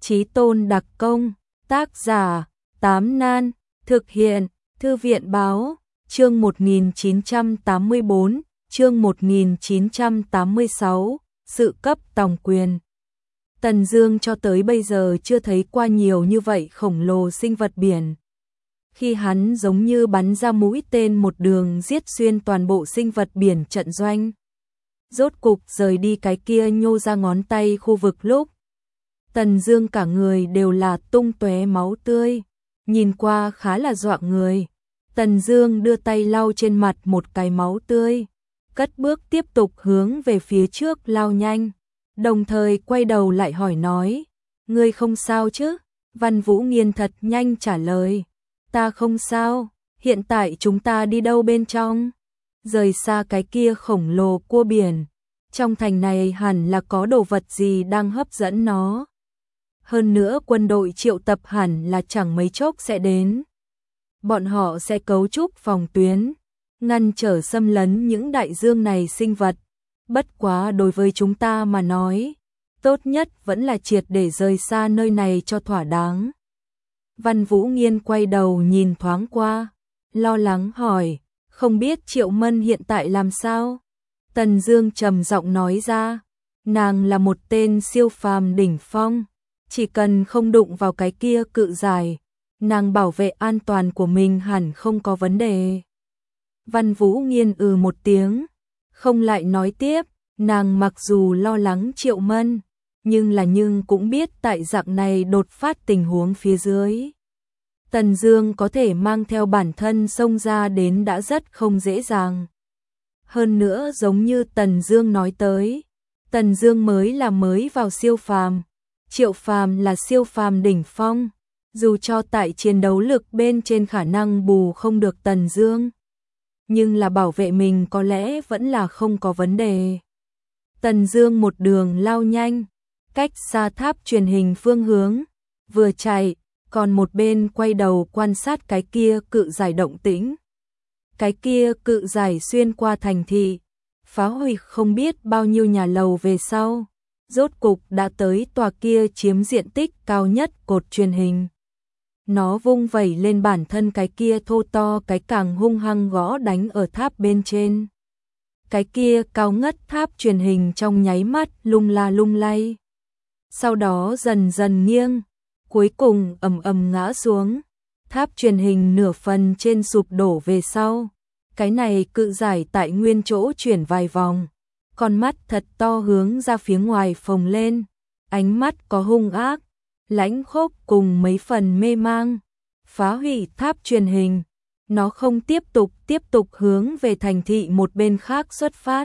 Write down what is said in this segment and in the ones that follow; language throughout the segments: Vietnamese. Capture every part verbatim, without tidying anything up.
Chí Tôn đặc công, tác giả, Tám Nan, thực hiện, Thư viện báo, chương một nghìn chín trăm tám mươi bốn, chương một nghìn chín trăm tám mươi sáu, sự cấp tòng quyền. Tần Dương cho tới bây giờ chưa thấy qua nhiều như vậy khổng lồ sinh vật biển. Khi hắn giống như bắn ra mũi tên một đường giết xuyên toàn bộ sinh vật biển trận doanh. Rốt cục rời đi cái kia nhô ra ngón tay khu vực lúc. Tần Dương cả người đều là tung tóe máu tươi, nhìn qua khá là dọa người. Tần Dương đưa tay lau trên mặt một cái máu tươi, cất bước tiếp tục hướng về phía trước lao nhanh, đồng thời quay đầu lại hỏi nói, ngươi không sao chứ? Văn Vũ Nghiên thật nhanh trả lời, ta không sao, hiện tại chúng ta đi đâu bên trong? Rời xa cái kia khổng lồ cua biển, trong thành này hẳn là có đồ vật gì đang hấp dẫn nó. Hơn nữa quân đội triệu tập hẳn là chẳng mấy chốc sẽ đến. Bọn họ sẽ cấu trúc phòng tuyến, ngăn trở xâm lấn những đại dương này sinh vật. Bất quá đối với chúng ta mà nói, tốt nhất vẫn là triệt để rời xa nơi này cho thỏa đáng. Văn Vũ Nghiên quay đầu nhìn thoáng qua, lo lắng hỏi, không biết Triệu Mân hiện tại làm sao? Tần Dương trầm giọng nói ra, nàng là một tên siêu phàm đỉnh phong, chỉ cần không đụng vào cái kia cự giải, nàng bảo vệ an toàn của mình hẳn không có vấn đề. Văn Vũ Nghiên ừ một tiếng, không lại nói tiếp, nàng mặc dù lo lắng Triệu Mân, nhưng là nhưng cũng biết tại dạng này đột phát tình huống phía dưới. Tần Dương có thể mang theo bản thân xông ra đến đã rất không dễ dàng. Hơn nữa giống như Tần Dương nói tới, Tần Dương mới là mới vào siêu phàm, Triệu Phàm là siêu phàm đỉnh phong, dù cho tại chiến đấu lực bên trên khả năng bù không được Tần Dương, nhưng là bảo vệ mình có lẽ vẫn là không có vấn đề. Tần Dương một đường lao nhanh, cách xa tháp truyền hình phương hướng, vừa chạy, còn một bên quay đầu quan sát cái kia cự giải động tĩnh. Cái kia cự giải xuyên qua thành thị, phá hủy không biết bao nhiêu nhà lầu về sau, rốt cục đã tới tòa kia chiếm diện tích cao nhất cột truyền hình. Nó vung vẩy lên bản thân cái kia thô to cái càng hung hăng gõ đánh ở tháp bên trên. Cái kia cao ngất tháp truyền hình trong nháy mắt lung la lung lay. Sau đó dần dần nghiêng, cuối cùng ầm ầm ngã xuống. Tháp truyền hình nửa phần trên sụp đổ về sau. Cái này cự giải tại nguyên chỗ chuyển vài vòng. Con mắt thật to hướng ra phía ngoài phồng lên. Ánh mắt có hung ác, lãnh khốc cùng mấy phần mê mang. Phá hủy tháp truyền hình. Nó không tiếp tục tiếp tục hướng về thành thị một bên khác xuất phát,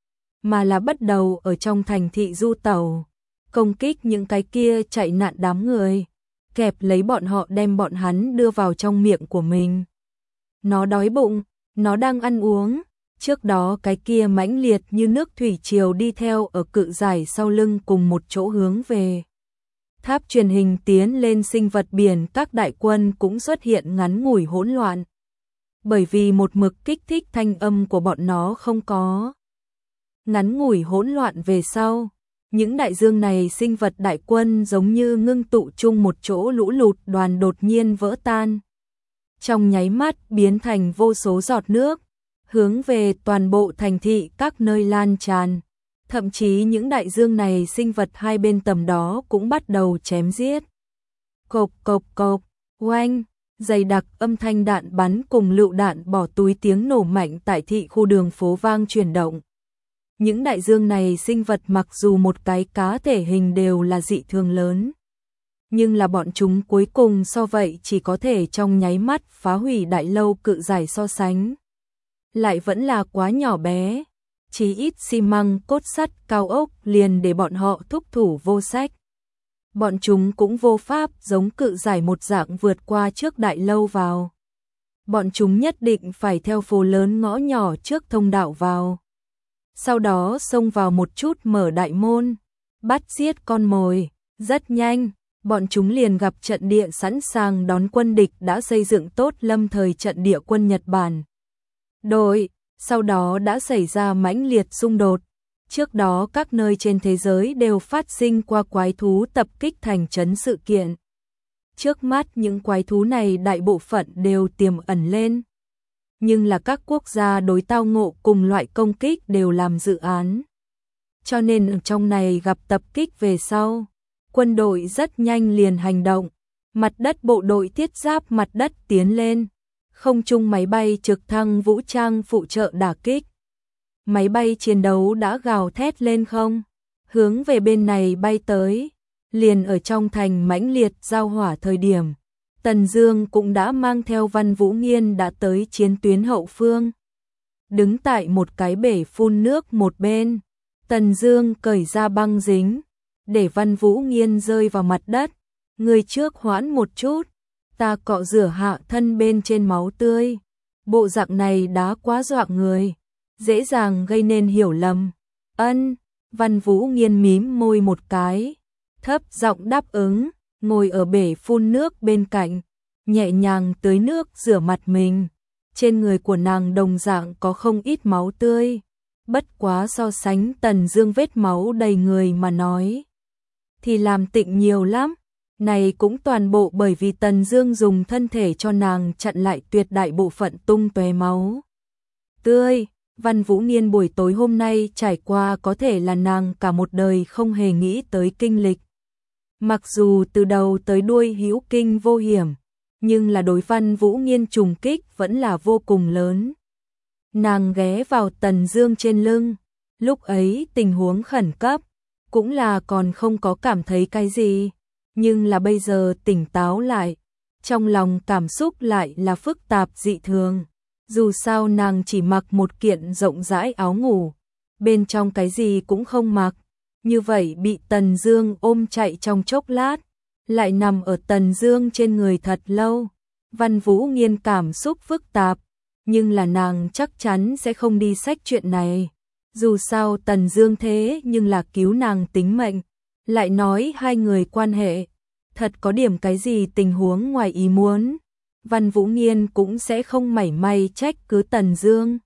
mà là bắt đầu ở trong thành thị du tẩu, công kích những cái kia chạy nạn đám người, kẹp lấy bọn họ đem bọn hắn đưa vào trong miệng của mình. Nó đói bụng, nó đang ăn uống, trước đó cái kia mãnh liệt như nước thủy triều đi theo ở cự giải sau lưng cùng một chỗ hướng về. Tháp truyền hình tiến lên sinh vật biển các đại quân cũng xuất hiện ngắn ngủi hỗn loạn. Bởi vì một mực kích thích thanh âm của bọn nó không có. Ngắn ngủi hỗn loạn về sau, những đại dương này sinh vật đại quân giống như ngưng tụ chung một chỗ lũ lụt đoàn đột nhiên vỡ tan. Trong nháy mắt biến thành vô số giọt nước, hướng về toàn bộ thành thị các nơi lan tràn. Thậm chí những đại dương này sinh vật hai bên tầm đó cũng bắt đầu chém giết. Cộp cộp cộp, oanh. Dày đặc âm thanh đạn bắn cùng lựu đạn bỏ túi tiếng nổ mạnh tại thị khu đường phố vang chuyển động. Những đại dương này sinh vật mặc dù một cái cá thể hình đều là dị thường lớn, nhưng là bọn chúng cuối cùng so vậy chỉ có thể trong nháy mắt phá hủy đại lâu cự giải so sánh. Lại vẫn là quá nhỏ bé, chỉ ít xi măng cốt sắt cao ốc liền để bọn họ thúc thủ vô sách. Bọn chúng cũng vô pháp giống cự giải một dạng vượt qua trước đại lâu vào. Bọn chúng nhất định phải theo phố lớn ngõ nhỏ trước thông đạo vào. Sau đó xông vào một chút mở đại môn, bắt giết con mồi. Rất nhanh, bọn chúng liền gặp trận địa sẵn sàng đón quân địch đã xây dựng tốt lâm thời trận địa quân Nhật Bản. Đội, sau đó đã xảy ra mãnh liệt xung đột. Trước đó các nơi trên thế giới đều phát sinh qua quái thú tập kích thành trấn sự kiện. Trước mắt những quái thú này đại bộ phận đều tiềm ẩn lên. Nhưng là các quốc gia đối tao ngộ cùng loại công kích đều làm dự án. Cho nên ở trong này gặp tập kích về sau, quân đội rất nhanh liền hành động. Mặt đất bộ đội thiết giáp mặt đất tiến lên. Không trung máy bay trực thăng vũ trang phụ trợ đả kích. Máy bay chiến đấu đã gào thét lên không, hướng về bên này bay tới. Liền ở trong thành mãnh liệt giao hỏa thời điểm, Tần Dương cũng đã mang theo Văn Vũ Nghiên đã tới chiến tuyến hậu phương. Đứng tại một cái bể phun nước một bên, Tần Dương cởi ra băng dính, để Văn Vũ Nghiên rơi vào mặt đất. Người trước hoãn một chút, ta cọ rửa hạ thân bên trên máu tươi. Bộ dạng này đã quá dọa người, dễ dàng gây nên hiểu lầm. Ân, Văn Vũ Nghiên mím môi một cái, thấp giọng đáp ứng, ngồi ở bể phun nước bên cạnh, nhẹ nhàng tưới nước rửa mặt mình. Trên người của nàng đồng dạng có không ít máu tươi, bất quá so sánh Tần Dương vết máu đầy người mà nói, thì làm tịnh nhiều lắm. Này cũng toàn bộ bởi vì Tần Dương dùng thân thể cho nàng chặn lại tuyệt đại bộ phận tung tóe máu tươi. Văn Vũ Nghiên buổi tối hôm nay trải qua có thể là nàng cả một đời không hề nghĩ tới kinh lịch. Mặc dù từ đầu tới đuôi hữu kinh vô hiểm, nhưng là đối Văn Vũ Nghiên trùng kích vẫn là vô cùng lớn. Nàng ghé vào Tần Dương trên lưng, lúc ấy tình huống khẩn cấp, cũng là còn không có cảm thấy cái gì, nhưng là bây giờ tỉnh táo lại, trong lòng cảm xúc lại là phức tạp dị thường. Dù sao nàng chỉ mặc một kiện rộng rãi áo ngủ, bên trong cái gì cũng không mặc, như vậy bị Tần Dương ôm chạy trong chốc lát, lại nằm ở Tần Dương trên người thật lâu. Văn Vũ Nghiên cảm xúc phức tạp, nhưng là nàng chắc chắn sẽ không đi xách chuyện này. Dù sao Tần Dương thế nhưng là cứu nàng tính mệnh, lại nói hai người quan hệ, thật có điểm cái gì tình huống ngoài ý muốn, Văn Vũ Nghiên cũng sẽ không mảy may trách cứ Tần Dương.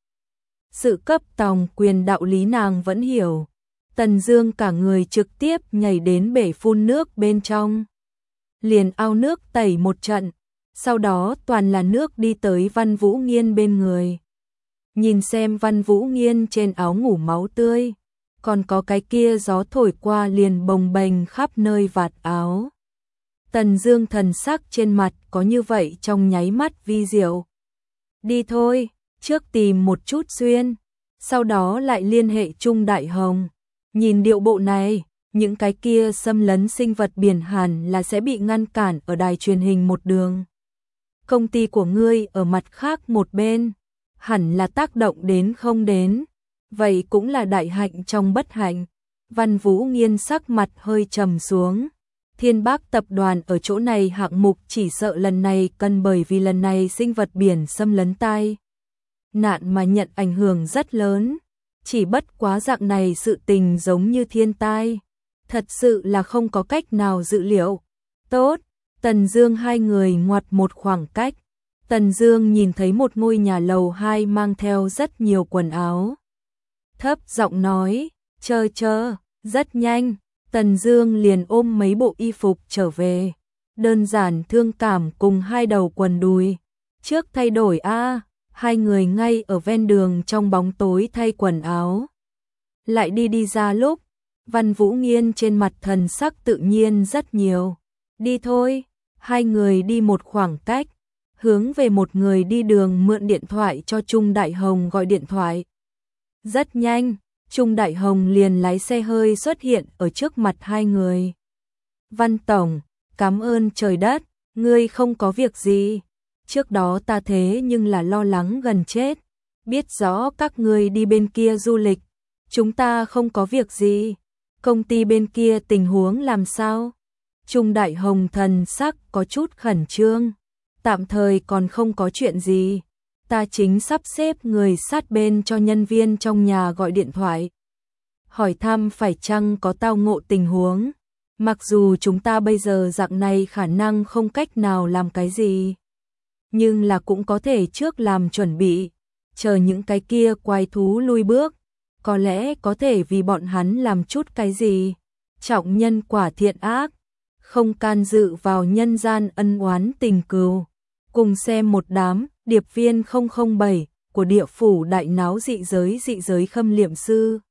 Sự cấp tòng quyền đạo lý nàng vẫn hiểu. Tần Dương cả người trực tiếp nhảy đến bể phun nước bên trong, liền ao nước tẩy một trận, sau đó toàn là nước đi tới Văn Vũ Nghiên bên người. Nhìn xem Văn Vũ Nghiên trên áo ngủ máu tươi, còn có cái kia gió thổi qua liền bồng bềnh khắp nơi vạt áo. Tần Dương thần sắc trên mặt có như vậy trong nháy mắt vi diệu. Đi thôi, trước tìm một chút xuyên, sau đó lại liên hệ Trung Đại Hồng. Nhìn điệu bộ này, những cái kia xâm lấn sinh vật biển hẳn là sẽ bị ngăn cản ở đài truyền hình một đường. Công ty của ngươi ở mặt khác một bên, hẳn là tác động đến không đến, vậy cũng là đại hạnh trong bất hạnh. Văn Vũ Nghiên sắc mặt hơi trầm xuống. Thiên Bác tập đoàn ở chỗ này hạng mục chỉ sợ lần này cần bởi vì lần này sinh vật biển xâm lấn tai nạn mà nhận ảnh hưởng rất lớn. Chỉ bất quá dạng này sự tình giống như thiên tai, thật sự là không có cách nào dự liệu. Tốt, Tần Dương hai người ngoặt một khoảng cách. Tần Dương nhìn thấy một ngôi nhà lầu hai mang theo rất nhiều quần áo. Thấp giọng nói, chờ chờ, rất nhanh. Tần Dương liền ôm mấy bộ y phục trở về, đơn giản thương cảm cùng hai đầu quần đùi. Trước thay đổi a, hai người ngay ở ven đường trong bóng tối thay quần áo. Lại đi đi ra lúc, Văn Vũ Nghiên trên mặt thần sắc tự nhiên rất nhiều. Đi thôi, hai người đi một khoảng cách, hướng về một người đi đường mượn điện thoại cho Trung Đại Hồng gọi điện thoại. Rất nhanh, Trung Đại Hồng liền lái xe hơi xuất hiện ở trước mặt hai người. Văn Tổng, cảm ơn trời đất, ngươi không có việc gì. Trước đó ta thế nhưng là lo lắng gần chết. Biết rõ các ngươi đi bên kia du lịch, chúng ta không có việc gì. Công ty bên kia tình huống làm sao? Trung Đại Hồng thần sắc có chút khẩn trương. Tạm thời còn không có chuyện gì. Ta chính sắp xếp người sát bên cho nhân viên trong nhà gọi điện thoại, hỏi thăm phải chăng có tao ngộ tình huống. Mặc dù chúng ta bây giờ dạng này khả năng không cách nào làm cái gì, nhưng là cũng có thể trước làm chuẩn bị, chờ những cái kia quái thú lui bước, có lẽ có thể vì bọn hắn làm chút cái gì. Trọng nhân quả thiện ác, không can dự vào nhân gian ân oán tình cừu. Cùng xem một đám điệp viên không không bảy của địa phủ đại náo dị giới dị giới khâm liệm sư.